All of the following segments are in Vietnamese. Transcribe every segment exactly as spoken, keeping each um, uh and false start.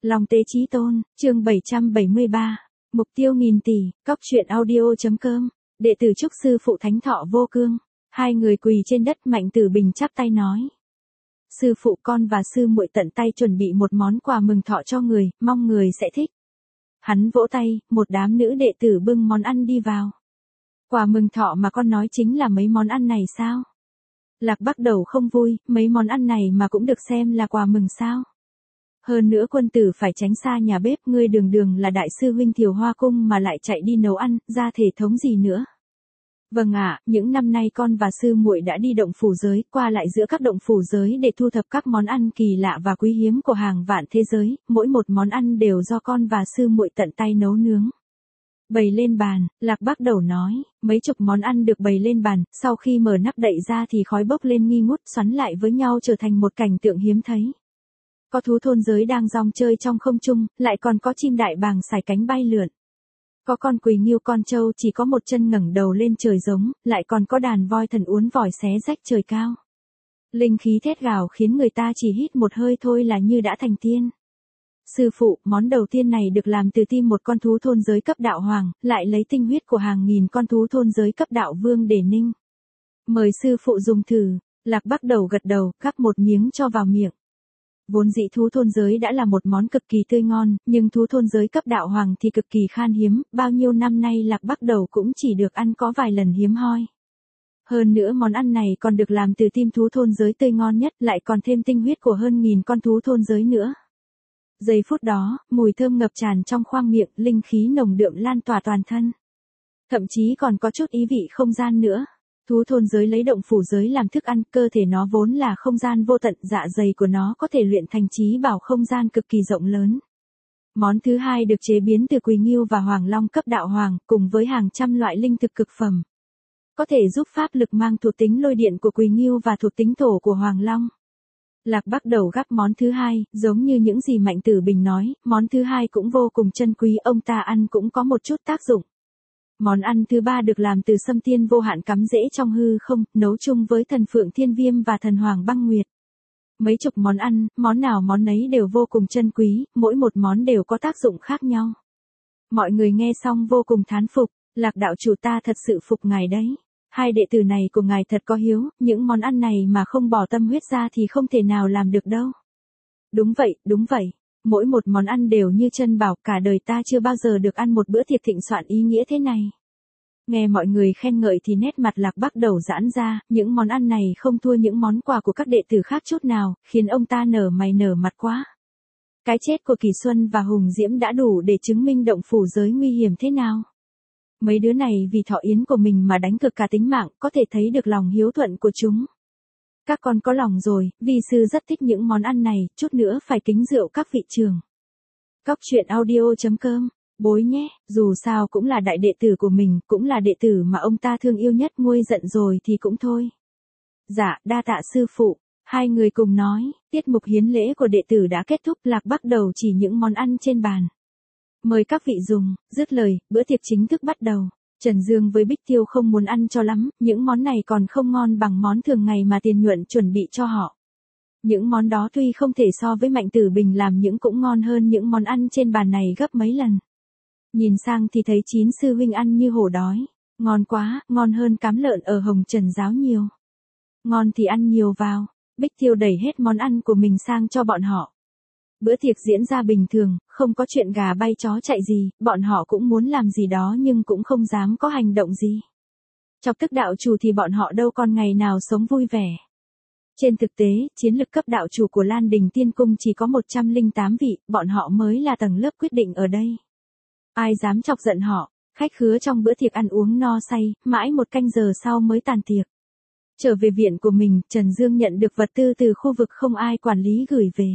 Long Tế Chí Tôn, chương bảy trăm bảy mươi ba, mục tiêu nghìn tỷ, cóc truyện audio.com, đệ tử chúc sư phụ Thánh Thọ Vô Cương, hai người quỳ trên đất. Mạnh Tử Bình chắp tay nói. Sư phụ, con và sư muội tận tay chuẩn bị một món quà mừng thọ cho người, mong người sẽ thích. Hắn vỗ tay, một đám nữ đệ tử bưng món ăn đi vào. Quà mừng thọ mà con nói chính là mấy món ăn này sao? Lạc Bắc Đầu không vui, mấy món ăn này mà cũng được xem là quà mừng sao? Hơn nữa quân tử phải tránh xa nhà bếp, ngươi đường đường là đại sư huynh Thiều Hoa Cung mà lại chạy đi nấu ăn, ra thể thống gì nữa? Vâng ạ, những năm nay con và sư muội đã đi động phủ giới, qua lại giữa các động phủ giới để thu thập các món ăn kỳ lạ và quý hiếm của hàng vạn thế giới, mỗi một món ăn đều do con và sư muội tận tay nấu nướng. Bày lên bàn, Lạc Bắc Đầu nói, mấy chục món ăn được bày lên bàn, sau khi mở nắp đậy ra thì khói bốc lên nghi ngút, xoắn lại với nhau trở thành một cảnh tượng hiếm thấy. Có thú thôn giới đang rong chơi trong không trung, lại còn có chim đại bàng sải cánh bay lượn. Có con quỳ nghiêu con trâu chỉ có một chân ngẩng đầu lên trời giống, lại còn có đàn voi thần uốn vòi xé rách trời cao. Linh khí thét gào khiến người ta chỉ hít một hơi thôi là như đã thành tiên. Sư phụ, món đầu tiên này được làm từ tim một con thú thôn giới cấp đạo hoàng, lại lấy tinh huyết của hàng nghìn con thú thôn giới cấp đạo vương để ninh. Mời sư phụ dùng thử. Lạc Bắc Đầu gật đầu, gắp một miếng cho vào miệng. Vốn dĩ thú thôn giới đã là một món cực kỳ tươi ngon, nhưng thú thôn giới cấp đạo hoàng thì cực kỳ khan hiếm, bao nhiêu năm nay Lạc Bắc Đầu cũng chỉ được ăn có vài lần hiếm hoi. Hơn nữa món ăn này còn được làm từ tim thú thôn giới tươi ngon nhất, lại còn thêm tinh huyết của hơn nghìn con thú thôn giới nữa. Giây phút đó, mùi thơm ngập tràn trong khoang miệng, linh khí nồng đượm lan tỏa toàn thân. Thậm chí còn có chút ý vị không gian nữa. Thú thôn giới lấy động phủ giới làm thức ăn, cơ thể nó vốn là không gian vô tận, dạ dày của nó có thể luyện thành trí bảo không gian cực kỳ rộng lớn. Món thứ hai được chế biến từ quỳ nghiêu và hoàng long cấp đạo hoàng, cùng với hàng trăm loại linh thực cực phẩm. Có thể giúp pháp lực mang thuộc tính lôi điện của quỳ nghiêu và thuộc tính thổ của hoàng long. Lạc Bắc Đầu gắp món thứ hai, giống như những gì Mạnh Tử Bình nói, món thứ hai cũng vô cùng chân quý, ông ta ăn cũng có một chút tác dụng. Món ăn thứ ba được làm từ sâm tiên vô hạn cắm rễ trong hư không, nấu chung với thần phượng thiên viêm và thần hoàng băng nguyệt. Mấy chục món ăn, món nào món nấy đều vô cùng chân quý, mỗi một món đều có tác dụng khác nhau. Mọi người nghe xong vô cùng thán phục, Lạc đạo chủ ta thật sự phục ngài đấy. Hai đệ tử này của ngài thật có hiếu, những món ăn này mà không bỏ tâm huyết ra thì không thể nào làm được đâu. Đúng vậy, đúng vậy. Mỗi một món ăn đều như chân bảo, cả đời ta chưa bao giờ được ăn một bữa tiệc thịnh soạn ý nghĩa thế này. Nghe mọi người khen ngợi thì nét mặt Lạc Bắc Đầu giãn ra, những món ăn này không thua những món quà của các đệ tử khác chút nào, khiến ông ta nở mày nở mặt quá. Cái chết của Kỳ Xuân và Hùng Diễm đã đủ để chứng minh động phủ giới nguy hiểm thế nào. Mấy đứa này vì thọ yến của mình mà đánh cược cả tính mạng, có thể thấy được lòng hiếu thuận của chúng. Các con có lòng rồi, vi sư rất thích những món ăn này, chút nữa phải kính rượu các vị trường. Cóc truyện audio.com, bối nhé, dù sao cũng là đại đệ tử của mình, cũng là đệ tử mà ông ta thương yêu nhất, nguôi giận rồi thì cũng thôi. Dạ, đa tạ sư phụ. Hai người cùng nói, tiết mục hiến lễ của đệ tử đã kết thúc. Lạc Bắc Đầu chỉ những món ăn trên bàn. Mời các vị dùng, dứt lời, bữa tiệc chính thức bắt đầu. Trần Dương với Bích Tiêu không muốn ăn cho lắm, những món này còn không ngon bằng món thường ngày mà Tiền Nhuận chuẩn bị cho họ. Những món đó tuy không thể so với Mạnh Tử Bình làm những cũng ngon hơn những món ăn trên bàn này gấp mấy lần. Nhìn sang thì thấy chín sư huynh ăn như hổ đói. Ngon quá, ngon hơn cám lợn ở Hồng Trần giáo nhiều. Ngon thì ăn nhiều vào. Bích Tiêu đẩy hết món ăn của mình sang cho bọn họ. Bữa tiệc diễn ra bình thường, không có chuyện gà bay chó chạy gì, bọn họ cũng muốn làm gì đó nhưng cũng không dám có hành động gì. Chọc tức đạo chủ thì bọn họ đâu còn ngày nào sống vui vẻ. Trên thực tế, chiến lực cấp đạo chủ của Lan Đình Tiên Cung chỉ có một trăm lẻ tám vị, bọn họ mới là tầng lớp quyết định ở đây. Ai dám chọc giận họ, khách khứa trong bữa tiệc ăn uống no say, mãi một canh giờ sau mới tàn tiệc. Trở về viện của mình, Trần Dương nhận được vật tư từ khu vực không ai quản lý gửi về.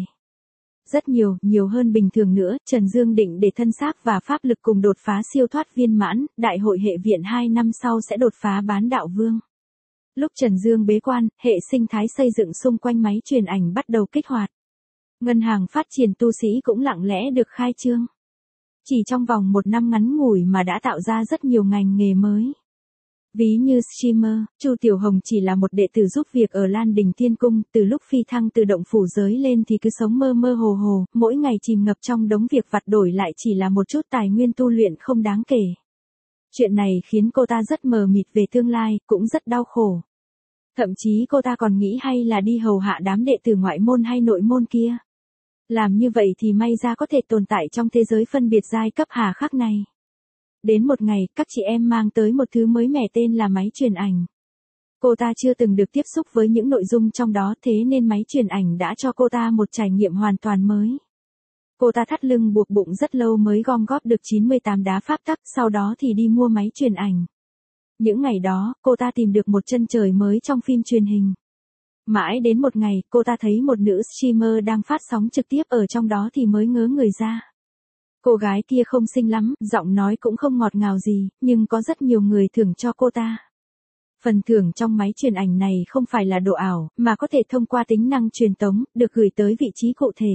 Rất nhiều, nhiều hơn bình thường nữa, Trần Dương định để thân xác và pháp lực cùng đột phá siêu thoát viên mãn, đại hội hệ viện hai năm sau sẽ đột phá bán đạo vương. Lúc Trần Dương bế quan, hệ sinh thái xây dựng xung quanh máy truyền ảnh bắt đầu kích hoạt. Ngân hàng phát triển tu sĩ cũng lặng lẽ được khai trương. Chỉ trong vòng một năm ngắn ngủi mà đã tạo ra rất nhiều ngành nghề mới. Ví như streamer, Chu Tiểu Hồng chỉ là một đệ tử giúp việc ở Lan Đình Tiên Cung, từ lúc phi thăng từ động phủ giới lên thì cứ sống mơ mơ hồ hồ, mỗi ngày chìm ngập trong đống việc vặt đổi lại chỉ là một chút tài nguyên tu luyện không đáng kể. Chuyện này khiến cô ta rất mờ mịt về tương lai, cũng rất đau khổ. Thậm chí cô ta còn nghĩ hay là đi hầu hạ đám đệ tử ngoại môn hay nội môn kia. Làm như vậy thì may ra có thể tồn tại trong thế giới phân biệt giai cấp hà khắc này. Đến một ngày, các chị em mang tới một thứ mới mẻ tên là máy truyền ảnh. Cô ta chưa từng được tiếp xúc với những nội dung trong đó, thế nên máy truyền ảnh đã cho cô ta một trải nghiệm hoàn toàn mới. Cô ta thắt lưng buộc bụng rất lâu mới gom góp được chín mươi tám đá pháp tắc, sau đó thì đi mua máy truyền ảnh. Những ngày đó, cô ta tìm được một chân trời mới trong phim truyền hình. Mãi đến một ngày, cô ta thấy một nữ streamer đang phát sóng trực tiếp ở trong đó thì mới ngớ người ra. Cô gái kia không xinh lắm, giọng nói cũng không ngọt ngào gì, nhưng có rất nhiều người thưởng cho cô ta. Phần thưởng trong máy truyền ảnh này không phải là đồ ảo, mà có thể thông qua tính năng truyền tống, được gửi tới vị trí cụ thể.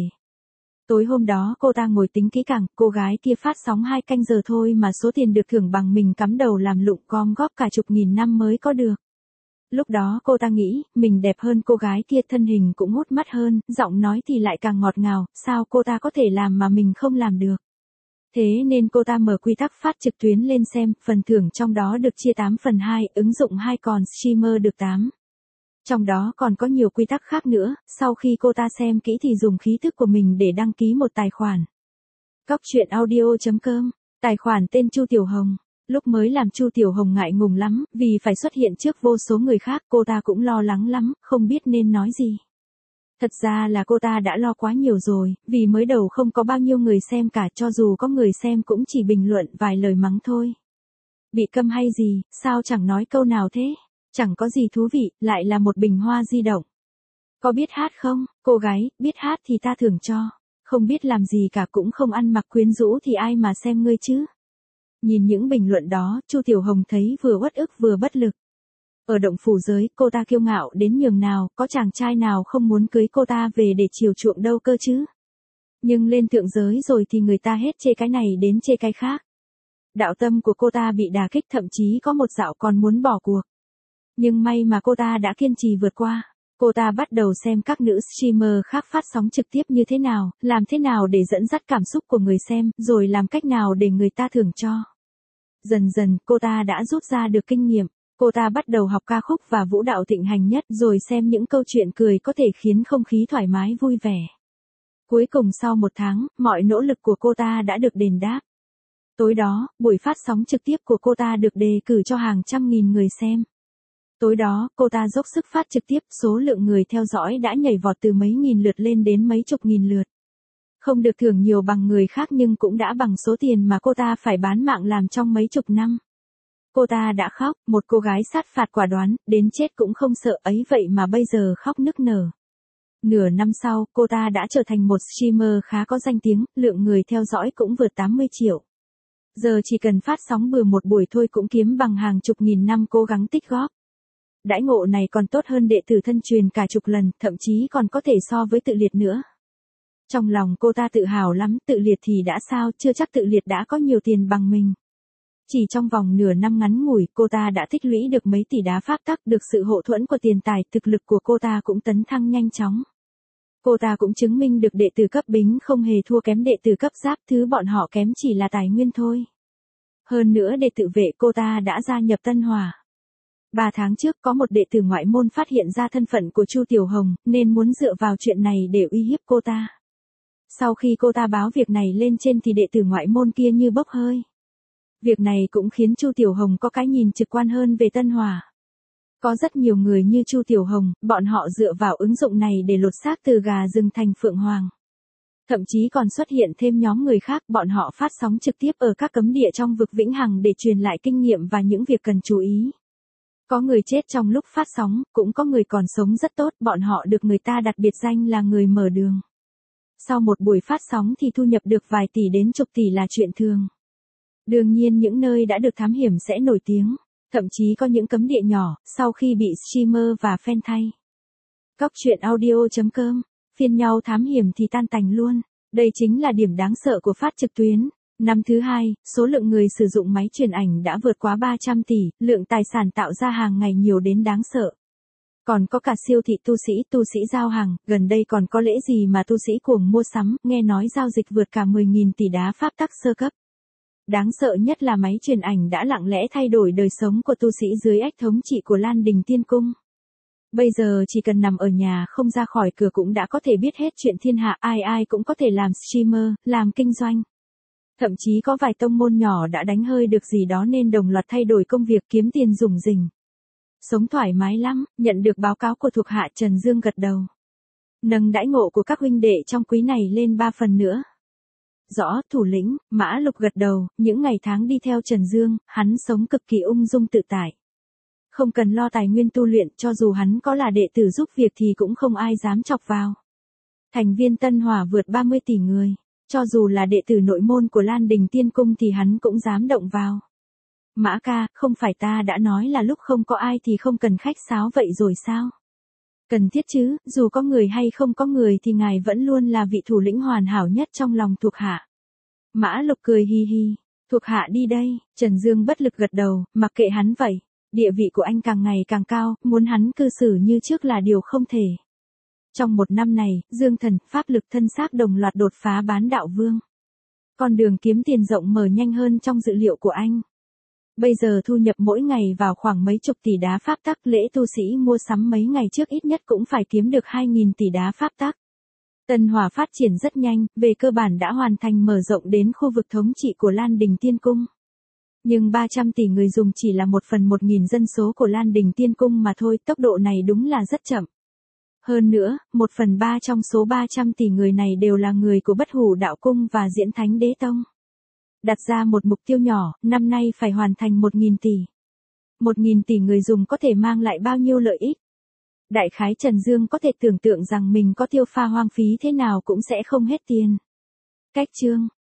Tối hôm đó cô ta ngồi tính kỹ càng, cô gái kia phát sóng hai canh giờ thôi mà số tiền được thưởng bằng mình cắm đầu làm lụng gom góp cả chục nghìn năm mới có được. Lúc đó cô ta nghĩ, mình đẹp hơn cô gái kia, thân hình cũng hút mắt hơn, giọng nói thì lại càng ngọt ngào, sao cô ta có thể làm mà mình không làm được. Thế nên cô ta mở quy tắc phát trực tuyến lên xem, phần thưởng trong đó được chia tám phần hai, ứng dụng hai còn streamer được tám. Trong đó còn có nhiều quy tắc khác nữa, sau khi cô ta xem kỹ thì dùng khí thức của mình để đăng ký một tài khoản. Cóc truyện audio chấm com, tài khoản tên Chu Tiểu Hồng. Lúc mới làm Chu Tiểu Hồng ngại ngùng lắm, vì phải xuất hiện trước vô số người khác, cô ta cũng lo lắng lắm, không biết nên nói gì. Thật ra là cô ta đã lo quá nhiều rồi, vì mới đầu không có bao nhiêu người xem cả, cho dù có người xem cũng chỉ bình luận vài lời mắng thôi. Bị câm hay gì, sao chẳng nói câu nào thế? Chẳng có gì thú vị, lại là một bình hoa di động. Có biết hát không? Cô gái, biết hát thì ta thưởng cho. Không biết làm gì cả cũng không ăn mặc quyến rũ thì ai mà xem ngươi chứ? Nhìn những bình luận đó, Chu Tiểu Hồng thấy vừa uất ức vừa bất lực. Ở động phủ giới, cô ta kiêu ngạo đến nhường nào, có chàng trai nào không muốn cưới cô ta về để chiều chuộng đâu cơ chứ? Nhưng lên thượng giới rồi thì người ta hết chê cái này đến chê cái khác. Đạo tâm của cô ta bị đả kích, thậm chí có một dạo còn muốn bỏ cuộc. Nhưng may mà cô ta đã kiên trì vượt qua. Cô ta bắt đầu xem các nữ streamer khác phát sóng trực tiếp như thế nào, làm thế nào để dẫn dắt cảm xúc của người xem, rồi làm cách nào để người ta thưởng cho. Dần dần, cô ta đã rút ra được kinh nghiệm. Cô ta bắt đầu học ca khúc và vũ đạo thịnh hành nhất, rồi xem những câu chuyện cười có thể khiến không khí thoải mái vui vẻ. Cuối cùng sau một tháng, mọi nỗ lực của cô ta đã được đền đáp. Tối đó, buổi phát sóng trực tiếp của cô ta được đề cử cho hàng trăm nghìn người xem. Tối đó, cô ta dốc sức phát trực tiếp, số lượng người theo dõi đã nhảy vọt từ mấy nghìn lượt lên đến mấy chục nghìn lượt. Không được thưởng nhiều bằng người khác nhưng cũng đã bằng số tiền mà cô ta phải bán mạng làm trong mấy chục năm. Cô ta đã khóc, một cô gái sát phạt quả đoán, đến chết cũng không sợ, ấy vậy mà bây giờ khóc nức nở. Nửa năm sau, cô ta đã trở thành một streamer khá có danh tiếng, lượng người theo dõi cũng vượt tám mươi triệu. Giờ chỉ cần phát sóng bừa một buổi thôi cũng kiếm bằng hàng chục nghìn năm cố gắng tích góp. Đãi ngộ này còn tốt hơn đệ tử thân truyền cả chục lần, thậm chí còn có thể so với tự liệt nữa. Trong lòng cô ta tự hào lắm, tự liệt thì đã sao, chưa chắc tự liệt đã có nhiều tiền bằng mình. Chỉ trong vòng nửa năm ngắn ngủi, cô ta đã tích lũy được mấy tỷ đá pháp tắc, được sự hậu thuẫn của tiền tài, thực lực của cô ta cũng tấn thăng nhanh chóng. Cô ta cũng chứng minh được đệ tử cấp bính không hề thua kém đệ tử cấp giáp, thứ bọn họ kém chỉ là tài nguyên thôi. Hơn nữa để tự vệ cô ta đã gia nhập Tân Hỏa. Ba tháng trước có một đệ tử ngoại môn phát hiện ra thân phận của Chu Tiểu Hồng, nên muốn dựa vào chuyện này để uy hiếp cô ta. Sau khi cô ta báo việc này lên trên thì đệ tử ngoại môn kia như bốc hơi. Việc này cũng khiến Chu Tiểu Hồng có cái nhìn trực quan hơn về Tân Hỏa. Có rất nhiều người như Chu Tiểu Hồng, bọn họ dựa vào ứng dụng này để lột xác từ gà rừng thành phượng hoàng. Thậm chí còn xuất hiện thêm nhóm người khác, bọn họ phát sóng trực tiếp ở các cấm địa trong vực vĩnh hằng để truyền lại kinh nghiệm và những việc cần chú ý. Có người chết trong lúc phát sóng, cũng có người còn sống rất tốt, bọn họ được người ta đặt biệt danh là người mở đường. Sau một buổi phát sóng thì thu nhập được vài tỷ đến chục tỷ là chuyện thường. Đương nhiên những nơi đã được thám hiểm sẽ nổi tiếng, thậm chí có những cấm địa nhỏ, sau khi bị streamer và fan thay. Cóc truyện audio chấm com, phiên nhau thám hiểm thì tan tành luôn, đây chính là điểm đáng sợ của phát trực tuyến. Năm thứ hai, số lượng người sử dụng máy truyền ảnh đã vượt quá ba trăm tỷ, lượng tài sản tạo ra hàng ngày nhiều đến đáng sợ. Còn có cả siêu thị tu sĩ, tu sĩ giao hàng, gần đây còn có lễ gì mà tu sĩ cuồng mua sắm, nghe nói giao dịch vượt cả mười nghìn tỷ đá pháp tắc sơ cấp. Đáng sợ nhất là máy truyền ảnh đã lặng lẽ thay đổi đời sống của tu sĩ dưới ách thống trị của Lan Đình Tiên Cung. Bây giờ chỉ cần nằm ở nhà không ra khỏi cửa cũng đã có thể biết hết chuyện thiên hạ, ai ai cũng có thể làm streamer, làm kinh doanh. Thậm chí có vài tông môn nhỏ đã đánh hơi được gì đó nên đồng loạt thay đổi công việc kiếm tiền rủng rỉnh. Sống thoải mái lắm, nhận được báo cáo của thuộc hạ Trần Dương gật đầu. Nâng đãi ngộ của các huynh đệ trong quý này lên ba phần nữa. Rõ, thủ lĩnh, Mã Lục gật đầu, những ngày tháng đi theo Trần Dương, hắn sống cực kỳ ung dung tự tại. Không cần lo tài nguyên tu luyện, cho dù hắn có là đệ tử giúp việc thì cũng không ai dám chọc vào. Thành viên Tân Hỏa vượt ba mươi tỷ người, cho dù là đệ tử nội môn của Lan Đình Tiên Cung thì hắn cũng dám động vào. Mã ca, không phải ta đã nói là lúc không có ai thì không cần khách sáo vậy rồi sao? Cần thiết chứ, dù có người hay không có người thì ngài vẫn luôn là vị thủ lĩnh hoàn hảo nhất trong lòng thuộc hạ. Mã Lục cười hi hi, thuộc hạ đi đây, Trần Dương bất lực gật đầu, mặc kệ hắn vậy, địa vị của anh càng ngày càng cao, muốn hắn cư xử như trước là điều không thể. Trong một năm này, Dương Thần, pháp lực thân xác đồng loạt đột phá bán đạo vương. Con đường kiếm tiền rộng mở nhanh hơn trong dự liệu của anh. Bây giờ thu nhập mỗi ngày vào khoảng mấy chục tỷ đá pháp tắc, lễ tu sĩ mua sắm mấy ngày trước ít nhất cũng phải kiếm được hai nghìn tỷ đá pháp tắc. Tân Hỏa phát triển rất nhanh, về cơ bản đã hoàn thành mở rộng đến khu vực thống trị của Lan Đình Tiên Cung. Nhưng ba trăm tỷ người dùng chỉ là một phần một nghìn dân số của Lan Đình Tiên Cung mà thôi, tốc độ này đúng là rất chậm. Hơn nữa, một phần ba trong số ba trăm tỷ người này đều là người của Bất Hủ Đạo Cung và Diễn Thánh Đế Tông. Đặt ra một mục tiêu nhỏ, năm nay phải hoàn thành một nghìn tỷ. một nghìn tỷ người dùng có thể mang lại bao nhiêu lợi ích? Đại khái Trần Dương có thể tưởng tượng rằng mình có tiêu pha hoang phí thế nào cũng sẽ không hết tiền. Cách chương